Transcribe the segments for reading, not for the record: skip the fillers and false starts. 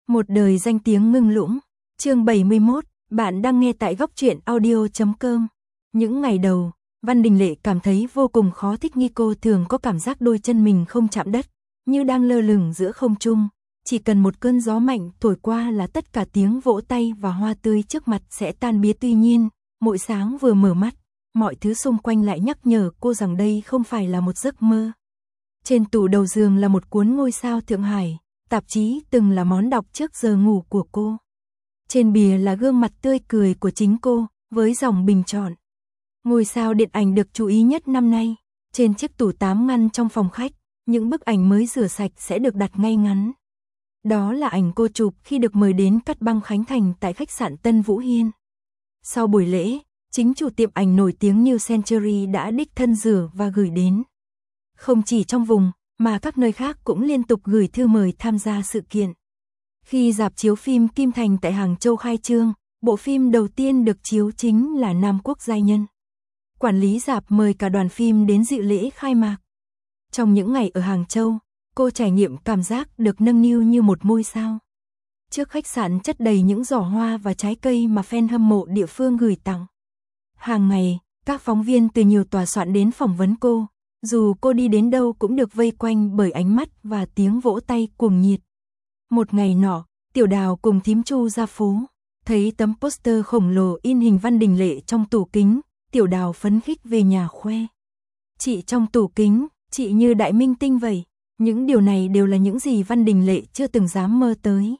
Một đời danh tiếng ngưng lũng. Chương 71, bạn đang nghe tại góc truyện audio.com. Những ngày đầu, Văn Đình Lệ cảm thấy vô cùng khó thích nghi, cô thường có cảm giác đôi chân mình không chạm đất, như đang lơ lửng giữa không trung. Chỉ cần một cơn gió mạnh thổi qua là tất cả tiếng vỗ tay và hoa tươi trước mặt sẽ tan biến. Tuy nhiên, mỗi sáng vừa mở mắt, mọi thứ xung quanh lại nhắc nhở cô rằng đây không phải là một giấc mơ. Trên tủ đầu giường là một cuốn Ngôi sao Thượng Hải, tạp chí từng là món đọc trước giờ ngủ của cô. Trên bìa là gương mặt tươi cười của chính cô, với dòng bình chọn. Ngôi sao điện ảnh được chú ý nhất năm nay. Trên chiếc tủ 8 ngăn trong phòng khách, những bức ảnh mới rửa sạch sẽ được đặt ngay ngắn. Đó là ảnh cô chụp khi được mời đến cắt băng khánh thành tại khách sạn Tân Vũ Hiên. Sau buổi lễ, chính chủ tiệm ảnh nổi tiếng New Century đã đích thân rửa và gửi đến. Không chỉ trong vùng, mà các nơi khác cũng liên tục gửi thư mời tham gia sự kiện. Khi rạp chiếu phim Kim Thành tại Hàng Châu khai trương, bộ phim đầu tiên được chiếu chính là Nam Quốc Giai Nhân. Quản lý rạp mời cả đoàn phim đến dự lễ khai mạc. Trong những ngày ở Hàng Châu, cô trải nghiệm cảm giác được nâng niu như một ngôi sao. Trước khách sạn chất đầy những giỏ hoa và trái cây mà fan hâm mộ địa phương gửi tặng. Hàng ngày, các phóng viên từ nhiều tòa soạn đến phỏng vấn cô. Dù cô đi đến đâu cũng được vây quanh bởi ánh mắt và tiếng vỗ tay cuồng nhiệt. Một ngày nọ, Tiểu Đào cùng thím Chu ra phố, thấy tấm poster khổng lồ in hình Văn Đình Lệ trong tủ kính, Tiểu Đào phấn khích về nhà khoe. Chị trong tủ kính, chị như đại minh tinh vậy. Những điều này đều là những gì Văn Đình Lệ chưa từng dám mơ tới.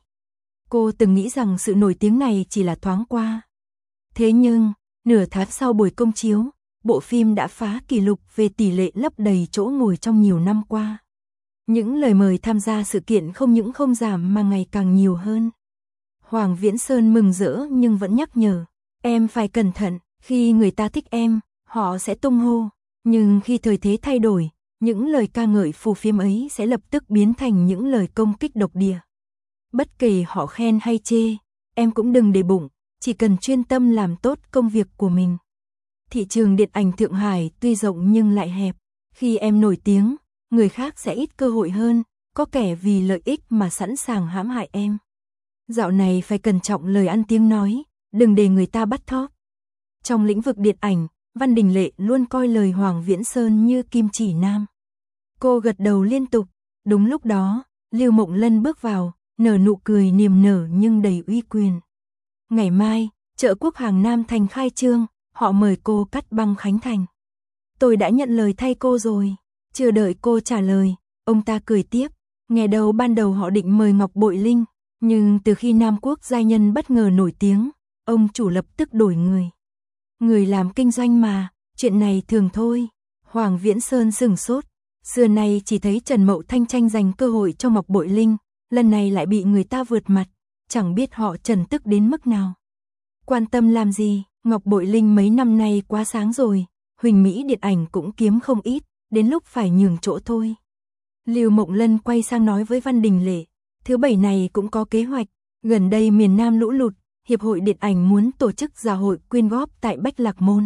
Cô từng nghĩ rằng sự nổi tiếng này chỉ là thoáng qua. Thế nhưng, nửa tháng sau buổi công chiếu, bộ phim đã phá kỷ lục về tỷ lệ lấp đầy chỗ ngồi trong nhiều năm qua. Những lời mời tham gia sự kiện không những không giảm mà ngày càng nhiều hơn. Hoàng Viễn Sơn mừng rỡ nhưng vẫn nhắc nhở, em phải cẩn thận, khi người ta thích em, họ sẽ tung hô. Nhưng khi thời thế thay đổi, những lời ca ngợi phù phiếm ấy sẽ lập tức biến thành những lời công kích độc địa. Bất kể họ khen hay chê, em cũng đừng để bụng, chỉ cần chuyên tâm làm tốt công việc của mình. Thị trường điện ảnh Thượng Hải tuy rộng nhưng lại hẹp. Khi em nổi tiếng, người khác sẽ ít cơ hội hơn, có kẻ vì lợi ích mà sẵn sàng hãm hại em. Dạo này phải cẩn trọng lời ăn tiếng nói, đừng để người ta bắt thóp. Trong lĩnh vực điện ảnh, Văn Đình Lệ luôn coi lời Hoàng Viễn Sơn như kim chỉ nam. Cô gật đầu liên tục. Đúng lúc đó, Lưu Mộng Lân bước vào, nở nụ cười niềm nở nhưng đầy uy quyền. Ngày mai, chợ Quốc Hàng Nam Thành khai trương, họ mời cô cắt băng khánh thành. Tôi đã nhận lời thay cô rồi. Chưa đợi cô trả lời, ông ta cười tiếp. Nghe đầu ban đầu họ định mời Ngọc Bội Linh, nhưng từ khi Nam Quốc Giai Nhân bất ngờ nổi tiếng, ông chủ lập tức đổi người. Người làm kinh doanh mà, chuyện này thường thôi. Hoàng Viễn Sơn sửng sốt. Xưa nay chỉ thấy Trần Mậu Thanh tranh giành cơ hội cho Ngọc Bội Linh, lần này lại bị người ta vượt mặt, chẳng biết họ Trần tức đến mức nào. Quan tâm làm gì, Ngọc Bội Linh mấy năm nay quá sáng rồi, Huỳnh Mỹ điện ảnh cũng kiếm không ít, đến lúc phải nhường chỗ thôi. Lưu Mộng Lân quay sang nói với Văn Đình Lệ, thứ bảy này cũng có kế hoạch, gần đây miền Nam lũ lụt, Hiệp hội Điện ảnh muốn tổ chức dạ hội quyên góp tại Bách Lạc Môn.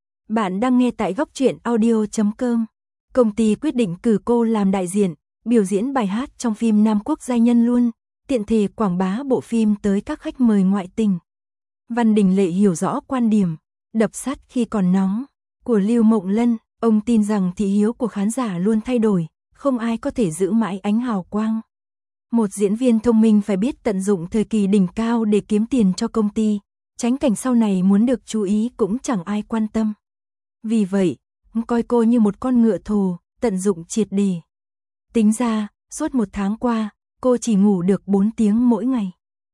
Bạn đang nghe tại góc truyện audio.com. Công ty quyết định cử cô làm đại diện, biểu diễn bài hát trong phim Nam Quốc Giai Nhân luôn, tiện thể quảng bá bộ phim tới các khách mời ngoại tình. Văn Đình Lệ hiểu rõ quan điểm, đập sắt khi còn nóng, của Lưu Mộng Lân. Ông tin rằng thị hiếu của khán giả luôn thay đổi, không ai có thể giữ mãi ánh hào quang. Một diễn viên thông minh phải biết tận dụng thời kỳ đỉnh cao để kiếm tiền cho công ty, tránh cảnh sau này muốn được chú ý cũng chẳng ai quan tâm. Vì vậy, coi cô như một con ngựa thồ, tận dụng triệt để. Tính ra, suốt một tháng qua, cô chỉ ngủ được 4 tiếng mỗi ngày.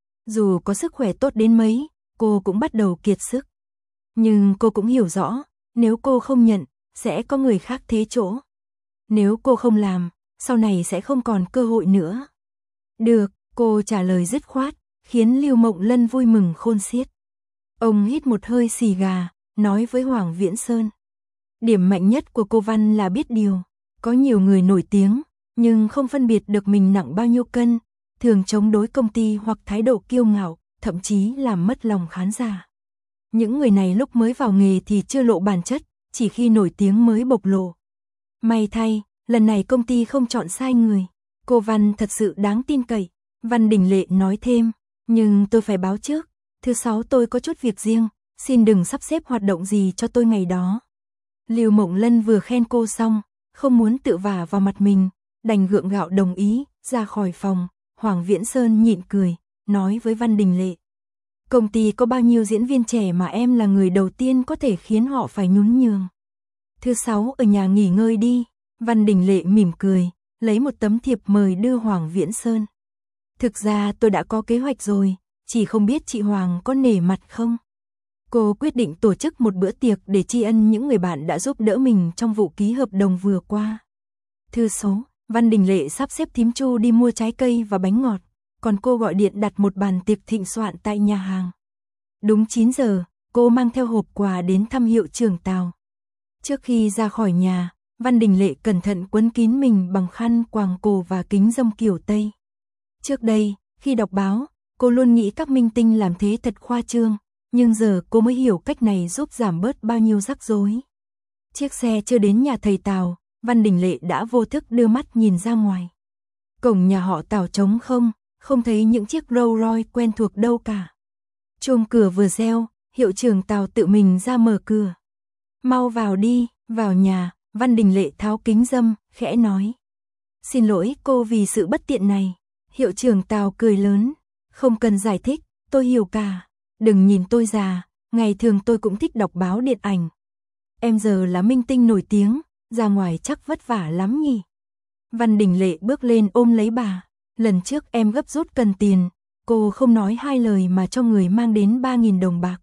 Dù có sức khỏe tốt đến mấy, cô cũng bắt đầu kiệt sức. Nhưng cô cũng hiểu rõ, nếu cô không nhận, sẽ có người khác thế chỗ. Nếu cô không làm, sau này sẽ không còn cơ hội nữa. Được, cô trả lời dứt khoát, khiến Lưu Mộng Lân vui mừng khôn xiết. Ông hít một hơi xì gà, nói với Hoàng Viễn Sơn. Điểm mạnh nhất của cô Văn là biết điều. Có nhiều người nổi tiếng, nhưng không phân biệt được mình nặng bao nhiêu cân, thường chống đối công ty hoặc thái độ kiêu ngạo, thậm chí làm mất lòng khán giả. Những người này lúc mới vào nghề thì chưa lộ bản chất, chỉ khi nổi tiếng mới bộc lộ. May thay, lần này công ty không chọn sai người. Cô Văn thật sự đáng tin cậy. Văn Đình Lệ nói thêm, nhưng tôi phải báo trước, thứ 6 tôi có chút việc riêng, xin đừng sắp xếp hoạt động gì cho tôi ngày đó. Lưu Mộng Lân vừa khen cô xong, không muốn tự vả vào mặt mình, đành gượng gạo đồng ý, ra khỏi phòng. Hoàng Viễn Sơn nhịn cười, nói với Văn Đình Lệ. Công ty có bao nhiêu diễn viên trẻ mà em là người đầu tiên có thể khiến họ phải nhún nhường. Thứ 6 ở nhà nghỉ ngơi đi. Văn Đình Lệ mỉm cười, lấy một tấm thiệp mời đưa Hoàng Viễn Sơn. Thực ra tôi đã có kế hoạch rồi, chỉ không biết chị Hoàng có nể mặt không. Cô quyết định tổ chức một bữa tiệc để tri ân những người bạn đã giúp đỡ mình trong vụ ký hợp đồng vừa qua. Thư số, Văn Đình Lệ sắp xếp thím Chu đi mua trái cây và bánh ngọt, còn cô gọi điện đặt một bàn tiệc thịnh soạn tại nhà hàng. Đúng 9 giờ, cô mang theo hộp quà đến thăm Hiệu trưởng Tào. Trước khi ra khỏi nhà, Văn Đình Lệ cẩn thận quấn kín mình bằng khăn quàng cổ và kính râm kiểu Tây. Trước đây, khi đọc báo, cô luôn nghĩ các minh tinh làm thế thật khoa trương, nhưng giờ cô mới hiểu cách này giúp giảm bớt bao nhiêu rắc rối. Chiếc xe chưa đến nhà thầy Tào, Văn Đình Lệ đã vô thức đưa mắt nhìn ra ngoài. Cổng nhà họ Tào trống không thấy những chiếc Rolls Royce quen thuộc đâu cả. Chuông cửa vừa reo, Hiệu trưởng Tào tự mình ra mở cửa. Mau vào đi, vào nhà. Văn Đình Lệ tháo kính râm, khẽ nói. Xin lỗi cô vì sự bất tiện này. Hiệu trưởng Tào cười lớn. Không cần giải thích, tôi hiểu cả. Đừng nhìn tôi già, ngày thường tôi cũng thích đọc báo điện ảnh. Em giờ là minh tinh nổi tiếng, ra ngoài chắc vất vả lắm nhỉ. Văn Đình Lệ bước lên ôm lấy bà. Lần trước em gấp rút cần tiền, cô không nói hai lời mà cho người mang đến 3.000 đồng bạc.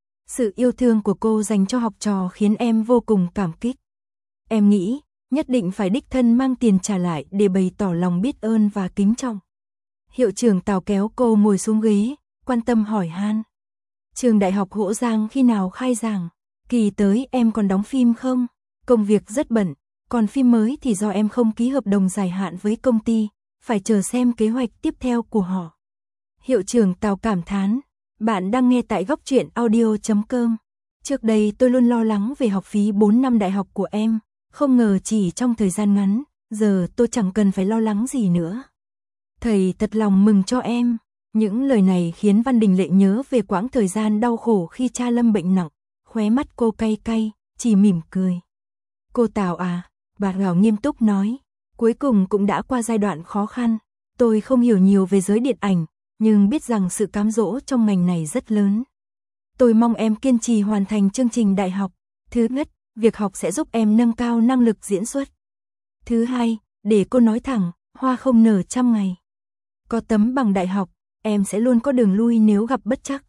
Sự yêu thương của cô dành cho học trò khiến em vô cùng cảm kích. Em nghĩ, nhất định phải đích thân mang tiền trả lại để bày tỏ lòng biết ơn và kính trọng. Hiệu trưởng Tào kéo cô ngồi xuống ghế, quan tâm hỏi han. Trường Đại học Hỗ Giang khi nào khai giảng? Kỳ tới em còn đóng phim không? Công việc rất bận, còn phim mới thì do em không ký hợp đồng dài hạn với công ty, phải chờ xem kế hoạch tiếp theo của họ. Hiệu trưởng Tào cảm thán. Bạn đang nghe tại Góc Truyện Audio.com. Trước đây tôi luôn lo lắng về học phí 4 năm đại học của em, không ngờ chỉ trong thời gian ngắn, giờ tôi chẳng cần phải lo lắng gì nữa. Thầy thật lòng mừng cho em. Những lời này khiến Văn Đình Lệ nhớ về quãng thời gian đau khổ khi cha lâm bệnh nặng, khóe mắt cô cay cay, chỉ mỉm cười. Cô Tào à, bà Gào nghiêm túc nói, cuối cùng cũng đã qua giai đoạn khó khăn, tôi không hiểu nhiều về giới điện ảnh, nhưng biết rằng sự cám dỗ trong ngành này rất lớn. Tôi mong em kiên trì hoàn thành chương trình đại học. Thứ nhất, việc học sẽ giúp em nâng cao năng lực diễn xuất. Thứ hai, để cô nói thẳng, hoa không nở trăm ngày. Có tấm bằng đại học, em sẽ luôn có đường lui nếu gặp bất trắc.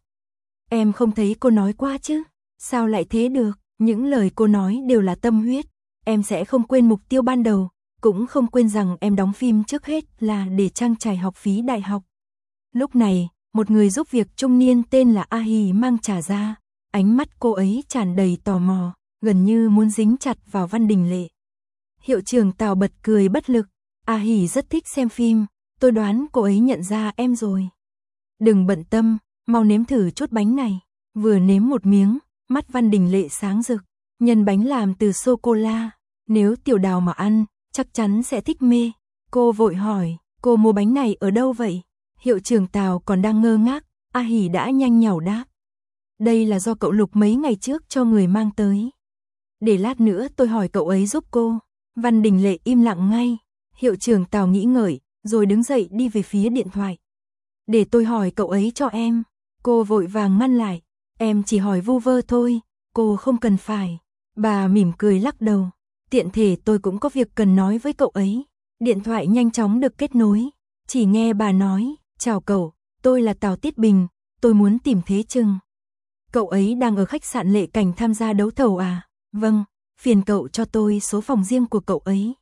Em không thấy cô nói quá chứ? Sao lại thế được? Những lời cô nói đều là tâm huyết. Em sẽ không quên mục tiêu ban đầu, cũng không quên rằng em đóng phim trước hết là để trang trải học phí đại học. Lúc này, một người giúp việc trung niên tên là A Hì mang trà ra, ánh mắt cô ấy tràn đầy tò mò, gần như muốn dính chặt vào Văn Đình Lệ. Hiệu trưởng Tào bật cười bất lực, A Hì rất thích xem phim, tôi đoán cô ấy nhận ra em rồi. Đừng bận tâm, mau nếm thử chút bánh này. Vừa nếm một miếng, mắt Văn Đình Lệ sáng rực, nhân bánh làm từ sô-cô-la, nếu Tiểu Đào mà ăn, chắc chắn sẽ thích mê. Cô vội hỏi, cô mua bánh này ở đâu vậy? Hiệu trưởng Tào còn đang ngơ ngác, A Hì đã nhanh nhảu đáp. Đây là do cậu Lục mấy ngày trước cho người mang tới. Để lát nữa tôi hỏi cậu ấy giúp cô. Văn Đình Lệ im lặng ngay. Hiệu trưởng Tào nghĩ ngợi, rồi đứng dậy đi về phía điện thoại. Để tôi hỏi cậu ấy cho em. Cô vội vàng ngăn lại. Em chỉ hỏi vu vơ thôi, cô không cần phải. Bà mỉm cười lắc đầu. Tiện thể tôi cũng có việc cần nói với cậu ấy. Điện thoại nhanh chóng được kết nối. Chỉ nghe bà nói, chào cậu, tôi là Tào Tiết Bình, tôi muốn tìm Thế Trừng. Cậu ấy đang ở khách sạn Lệ Cảnh tham gia đấu thầu à? Vâng, phiền cậu cho tôi số phòng riêng của cậu ấy.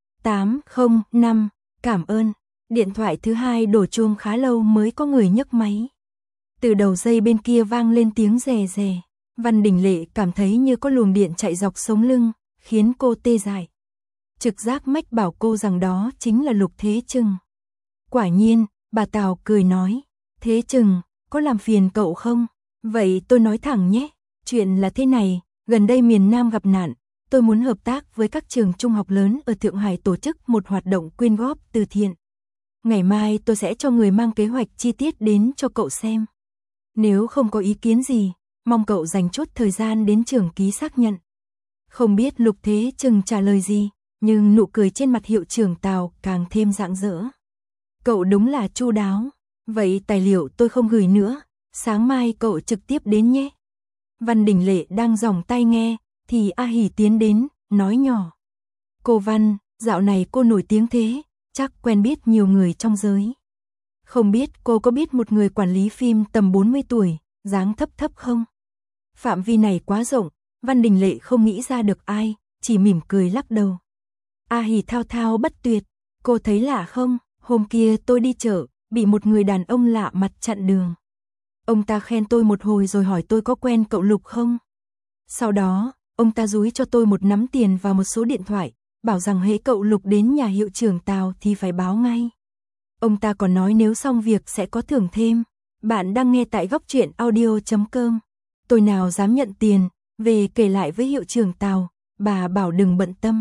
805, cảm ơn. Điện thoại thứ hai đổ chuông khá lâu mới có người nhấc máy. Từ đầu dây bên kia vang lên tiếng rè rè. Văn Đình Lệ cảm thấy như có luồng điện chạy dọc sống lưng, khiến cô tê dại. Trực giác mách bảo cô rằng đó chính là Lục Thế Trừng. Quả nhiên, bà Tào cười nói, Thế Trừng, có làm phiền cậu không? Vậy tôi nói thẳng nhé, chuyện là thế này, gần đây miền Nam gặp nạn, tôi muốn hợp tác với các trường trung học lớn ở Thượng Hải tổ chức một hoạt động quyên góp từ thiện. Ngày mai tôi sẽ cho người mang kế hoạch chi tiết đến cho cậu xem. Nếu không có ý kiến gì, mong cậu dành chút thời gian đến trưởng ký xác nhận. Không biết Lục Thế Trừng trả lời gì, nhưng nụ cười trên mặt hiệu trưởng Tào càng thêm rạng rỡ. Cậu đúng là chu đáo. Vậy tài liệu tôi không gửi nữa, sáng mai cậu trực tiếp đến nhé. Văn Đình Lệ đang giòng tai nghe, thì A Hỷ tiến đến, nói nhỏ. Cô Văn, dạo này cô nổi tiếng thế, chắc quen biết nhiều người trong giới. Không biết cô có biết một người quản lý phim tầm 40 tuổi, dáng thấp thấp không? Phạm vi này quá rộng, Văn Đình Lệ không nghĩ ra được ai, chỉ mỉm cười lắc đầu. A Hỷ thao thao bất tuyệt, cô thấy lạ không? Hôm kia tôi đi chợ, bị một người đàn ông lạ mặt chặn đường. Ông ta khen tôi một hồi rồi hỏi tôi có quen cậu Lục không? Sau đó, ông ta dúi cho tôi một nắm tiền và một số điện thoại, bảo rằng hễ cậu Lục đến nhà hiệu trưởng Tào thì phải báo ngay. Ông ta còn nói nếu xong việc sẽ có thưởng thêm. Bạn đang nghe tại góc truyện audio.com. Tôi nào dám nhận tiền, về kể lại với hiệu trưởng Tào, bà bảo đừng bận tâm.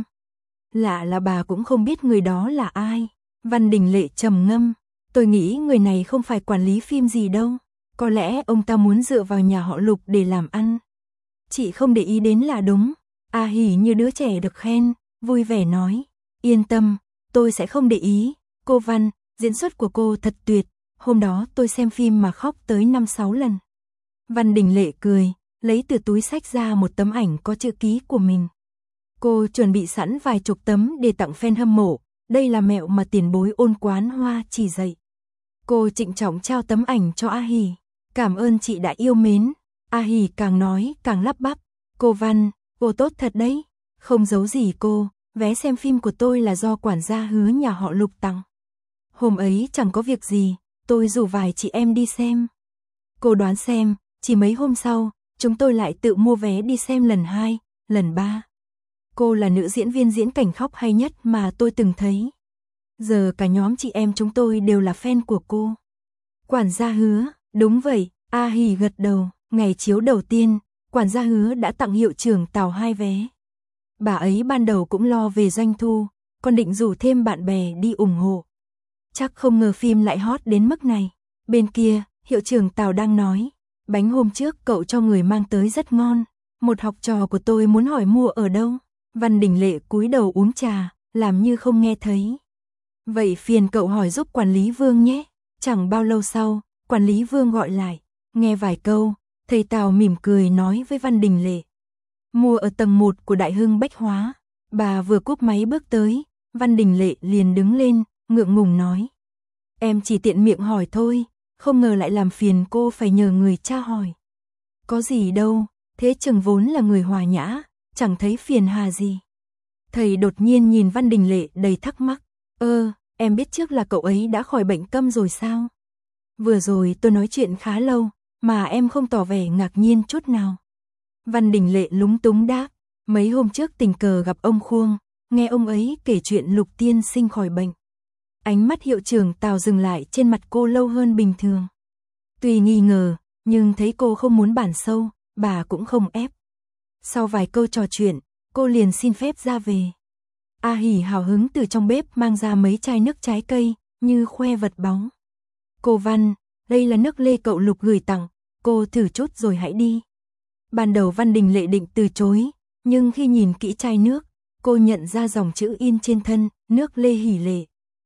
Lạ là bà cũng không biết người đó là ai. Văn Đình Lệ trầm ngâm, tôi nghĩ người này không phải quản lý phim gì đâu. Có lẽ ông ta muốn dựa vào nhà họ Lục để làm ăn. Chị không để ý đến là đúng. A Hỷ như đứa trẻ được khen, vui vẻ nói. Yên tâm, tôi sẽ không để ý. Cô Văn, diễn xuất của cô thật tuyệt. Hôm đó tôi xem phim mà khóc tới 5-6 lần. Văn Đình Lệ cười, lấy từ túi xách ra một tấm ảnh có chữ ký của mình. Cô chuẩn bị sẵn vài chục tấm để tặng fan hâm mộ. Đây là mẹo mà tiền bối Ôn Quán Hoa chỉ dạy. Cô trịnh trọng trao tấm ảnh cho A Hỷ. Cảm ơn chị đã yêu mến. A Hỷ càng nói càng lắp bắp. Cô Văn, cô tốt thật đấy. Không giấu gì cô, vé xem phim của tôi là do quản gia Hứa nhà họ Lục tặng. Hôm ấy chẳng có việc gì, tôi rủ vài chị em đi xem. Cô đoán xem, chỉ mấy hôm sau, chúng tôi lại tự mua vé đi xem lần 2, lần 3. Cô là nữ diễn viên diễn cảnh khóc hay nhất mà tôi từng thấy. Giờ cả nhóm chị em chúng tôi đều là fan của cô. Quản gia Hứa, đúng vậy, A Hỷ gật đầu. Ngày chiếu đầu tiên, quản gia Hứa đã tặng hiệu trưởng Tào 2 vé. Bà ấy ban đầu cũng lo về doanh thu, còn định rủ thêm bạn bè đi ủng hộ. Chắc không ngờ phim lại hot đến mức này. Bên kia, hiệu trưởng Tào đang nói, bánh hôm trước cậu cho người mang tới rất ngon. Một học trò của tôi muốn hỏi mua ở đâu. Văn Đình Lệ cúi đầu uống trà, làm như không nghe thấy. Vậy phiền cậu hỏi giúp quản lý Vương nhé. Chẳng bao lâu sau, quản lý Vương gọi lại, nghe vài câu, thầy Tào mỉm cười nói với Văn Đình Lệ. Mua ở tầng 1 của Đại Hưng Bách Hóa. Bà vừa cúp máy bước tới, Văn Đình Lệ liền đứng lên, ngượng ngùng nói. Em chỉ tiện miệng hỏi thôi, không ngờ lại làm phiền cô phải nhờ người tra hỏi. Có gì đâu, Thế Trừng vốn là người hòa nhã, chẳng thấy phiền hà gì. Thầy đột nhiên nhìn Văn Đình Lệ đầy thắc mắc. Em biết trước là cậu ấy đã khỏi bệnh câm rồi sao? Vừa rồi tôi nói chuyện khá lâu, mà em không tỏ vẻ ngạc nhiên chút nào. Văn Đình Lệ lúng túng đáp, mấy hôm trước tình cờ gặp ông Khuông, nghe ông ấy kể chuyện Lục tiên sinh khỏi bệnh. Ánh mắt hiệu trưởng Tào dừng lại trên mặt cô lâu hơn bình thường. Tuy nghi ngờ, nhưng thấy cô không muốn bản sâu, bà cũng không ép. Sau vài câu trò chuyện, cô liền xin phép ra về. A Hỷ hào hứng từ trong bếp mang ra mấy chai nước trái cây, như khoe vật báu. Cô Văn, đây là nước lê cậu Lục gửi tặng, cô thử chút rồi hãy đi. Ban đầu Văn Đình Lệ định từ chối, nhưng khi nhìn kỹ chai nước, cô nhận ra dòng chữ in trên thân, nước lê Hỷ Lệ.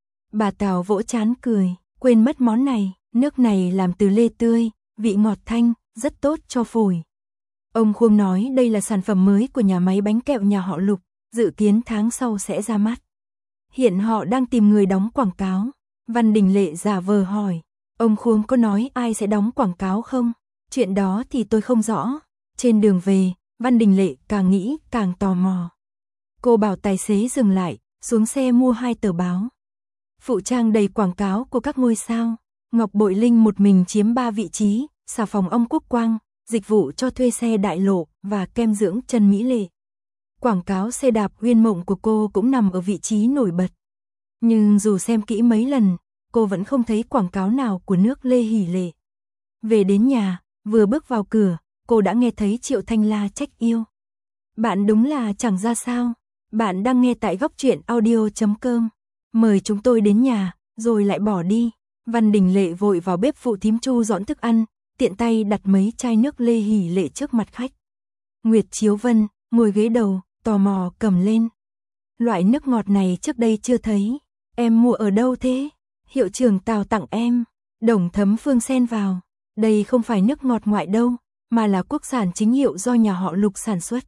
Bà Tào vỗ trán cười, quên mất món này, nước này làm từ lê tươi, vị ngọt thanh, rất tốt cho phổi. Ông Khuông nói đây là sản phẩm mới của nhà máy bánh kẹo nhà họ Lục, dự kiến tháng sau sẽ ra mắt. Hiện họ đang tìm người đóng quảng cáo. Văn Đình Lệ giả vờ hỏi, ông Khuông có nói ai sẽ đóng quảng cáo không? Chuyện đó thì tôi không rõ. Trên đường về, Văn Đình Lệ càng nghĩ càng tò mò. Cô bảo tài xế dừng lại, xuống xe mua 2 tờ báo. Phụ trang đầy quảng cáo của các ngôi sao. Ngọc Bội Linh một mình chiếm 3 vị trí, xà phòng ông Quốc Quang, dịch vụ cho thuê xe Đại Lộ và kem dưỡng Trần Mỹ Lệ. Quảng cáo xe đạp Huyên Mộng của cô cũng nằm ở vị trí nổi bật. Nhưng dù xem kỹ mấy lần, cô vẫn không thấy quảng cáo nào của nước lê Hỷ Lệ. Về đến nhà, vừa bước vào cửa, cô đã nghe thấy Triệu Thanh La trách yêu. Bạn đúng là chẳng ra sao. Bạn đang nghe tại góc truyện audio.com. Mời chúng tôi đến nhà, rồi lại bỏ đi. Văn Đình Lệ vội vào bếp phụ thím Chu dọn thức ăn, tiện tay đặt mấy chai nước Lê Hỷ Lệ trước mặt khách. Nguyệt Chiếu Vân ngồi ghế đầu, tò mò cầm lên. Loại nước ngọt này trước đây chưa thấy, em mua ở đâu thế? Hiệu trưởng Tào tặng em. Đồng Thấm Phương xen vào. Đây không phải nước ngọt ngoại đâu, mà là quốc sản chính hiệu do nhà họ Lục sản xuất.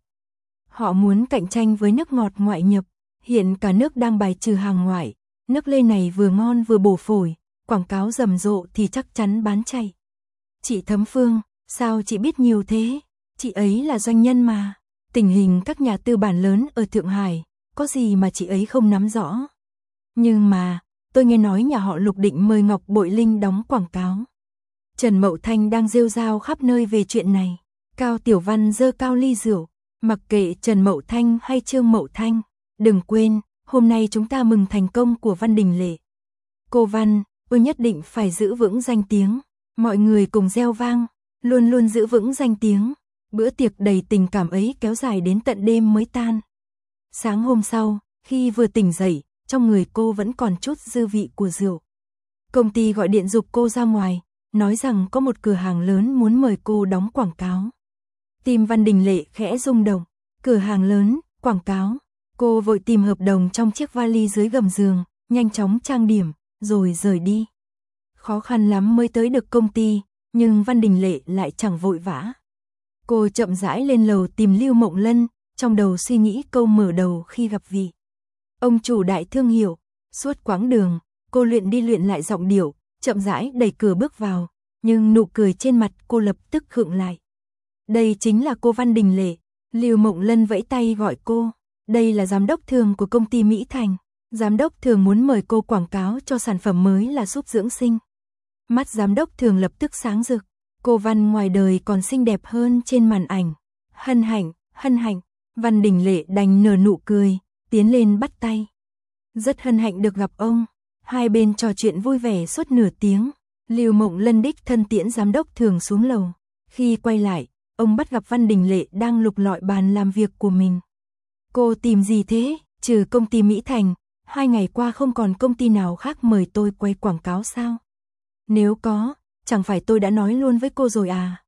Họ muốn cạnh tranh với nước ngọt ngoại nhập, hiện cả nước đang bài trừ hàng ngoại. Nước Lê này vừa ngon vừa bổ phổi, quảng cáo rầm rộ thì chắc chắn bán chạy. Chị Thấm Phương, sao chị biết nhiều thế? Chị ấy là doanh nhân mà. Tình hình các nhà tư bản lớn ở Thượng Hải, có gì mà chị ấy không nắm rõ. Nhưng mà, tôi nghe nói nhà họ Lục định mời Ngọc Bội Linh đóng quảng cáo. Trần Mậu Thanh đang rêu rao khắp nơi về chuyện này. Cao Tiểu Văn giơ cao ly rượu, mặc kệ Trần Mậu Thanh hay Trương Mậu Thanh. Đừng quên, hôm nay chúng ta mừng thành công của Văn Đình Lệ. Cô Văn, tôi nhất định phải giữ vững danh tiếng. Mọi người cùng reo vang, luôn luôn giữ vững danh tiếng. Bữa tiệc đầy tình cảm ấy kéo dài đến tận đêm mới tan. Sáng hôm sau, khi vừa tỉnh dậy, trong người cô vẫn còn chút dư vị của rượu. Công ty gọi điện giục cô ra ngoài, nói rằng có một cửa hàng lớn muốn mời cô đóng quảng cáo. Tim Văn Đình Lệ khẽ rung động. Cửa hàng lớn, quảng cáo. Cô vội tìm hợp đồng trong chiếc vali dưới gầm giường, nhanh chóng trang điểm, rồi rời đi. Khó khăn lắm mới tới được công ty, nhưng Văn Đình Lệ lại chẳng vội vã. Cô chậm rãi lên lầu tìm Lưu Mộng Lân, trong đầu suy nghĩ câu mở đầu khi gặp vị ông chủ đại thương hiệu. Suốt quãng đường, cô luyện đi luyện lại giọng điệu, chậm rãi đẩy cửa bước vào, nhưng nụ cười trên mặt cô lập tức khựng lại. Đây chính là cô Văn Đình Lệ. Lưu Mộng Lân vẫy tay gọi cô. Đây là giám đốc thường của công ty Mỹ Thành. Giám đốc thường muốn mời cô quảng cáo cho sản phẩm mới là giúp dưỡng sinh. Mắt giám đốc thường lập tức sáng rực. Cô Văn ngoài đời còn xinh đẹp hơn trên màn ảnh. Hân hạnh, hân hạnh. Văn Đình Lệ đành nở nụ cười, tiến lên bắt tay. Rất hân hạnh được gặp ông. Hai bên trò chuyện vui vẻ suốt nửa tiếng. Lưu Mộng Lân đích thân tiễn giám đốc thường xuống lầu. Khi quay lại, ông bắt gặp Văn Đình Lệ đang lục lọi bàn làm việc của mình. Cô tìm gì thế? Trừ công ty Mỹ Thành, 2 ngày qua không còn công ty nào khác mời tôi quay quảng cáo sao? Nếu có, chẳng phải tôi đã nói luôn với cô rồi à?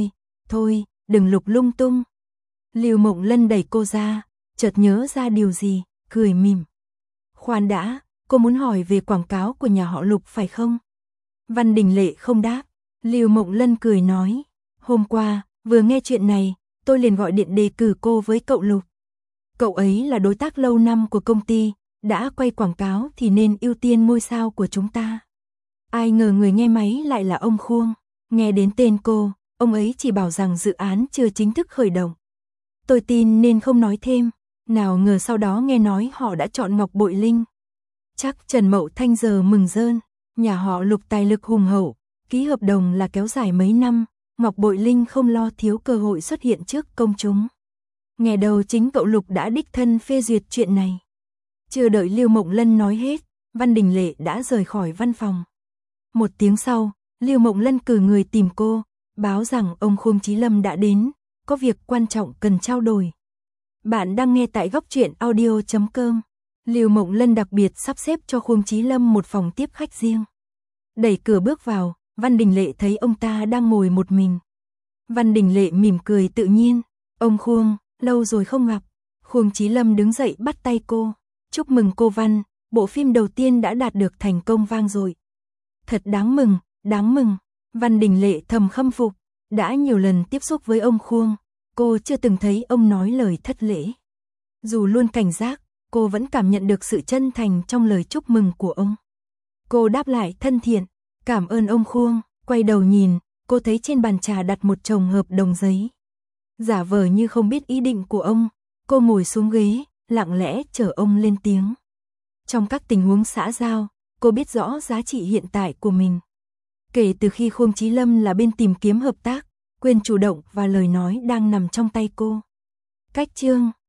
Thôi, đừng lục lung tung. Lưu Mộng Lân đẩy cô ra, chợt nhớ ra điều gì, cười mỉm. Khoan đã, cô muốn hỏi về quảng cáo của nhà họ Lục phải không? Văn Đình Lệ không đáp. Lưu Mộng Lân cười nói, hôm qua, vừa nghe chuyện này, tôi liền gọi điện đề cử cô với cậu Lục. Cậu ấy là đối tác lâu năm của công ty, đã quay quảng cáo thì nên ưu tiên ngôi sao của chúng ta. Ai ngờ người nghe máy lại là ông Khuông. Nghe đến tên cô, ông ấy chỉ bảo rằng dự án chưa chính thức khởi động. Tôi tin nên không nói thêm, nào ngờ sau đó nghe nói họ đã chọn Ngọc Bội Linh. Chắc Trần Mậu Thanh giờ mừng rơn, nhà họ Lục tài lực hùng hậu, ký hợp đồng là kéo dài mấy năm, Ngọc Bội Linh không lo thiếu cơ hội xuất hiện trước công chúng. Nghe đầu chính cậu Lục đã đích thân phê duyệt chuyện này. Chưa đợi Lưu Mộng Lân nói hết, Văn Đình Lệ đã rời khỏi văn phòng. Một tiếng sau, Lưu Mộng Lân cử người tìm cô, báo rằng ông Khuông Chí Lâm đã đến, có việc quan trọng cần trao đổi. Bạn đang nghe tại góc truyện audio.com. Lưu Mộng Lân đặc biệt sắp xếp cho Khuông Chí Lâm một phòng tiếp khách riêng. Đẩy cửa bước vào, Văn Đình Lệ thấy ông ta đang ngồi một mình. Văn Đình Lệ mỉm cười tự nhiên. Ông Khuông, lâu rồi không gặp. Khuông Chí Lâm đứng dậy bắt tay cô. Chúc mừng cô Văn, bộ phim đầu tiên đã đạt được thành công vang dội. Thật đáng mừng, đáng mừng. Văn Đình Lệ thầm khâm phục. Đã nhiều lần tiếp xúc với ông Khuông, cô chưa từng thấy ông nói lời thất lễ. Dù luôn cảnh giác, cô vẫn cảm nhận được sự chân thành trong lời chúc mừng của ông. Cô đáp lại thân thiện, cảm ơn ông Khuông. Quay đầu nhìn, cô thấy trên bàn trà đặt một chồng hợp đồng giấy. Giả vờ như không biết ý định của ông, cô ngồi xuống ghế, lặng lẽ chờ ông lên tiếng. Trong các tình huống xã giao, cô biết rõ giá trị hiện tại của mình. Kể từ khi Khuông Chí Lâm là bên tìm kiếm hợp tác, quyền chủ động và lời nói đang nằm trong tay cô. Cách chương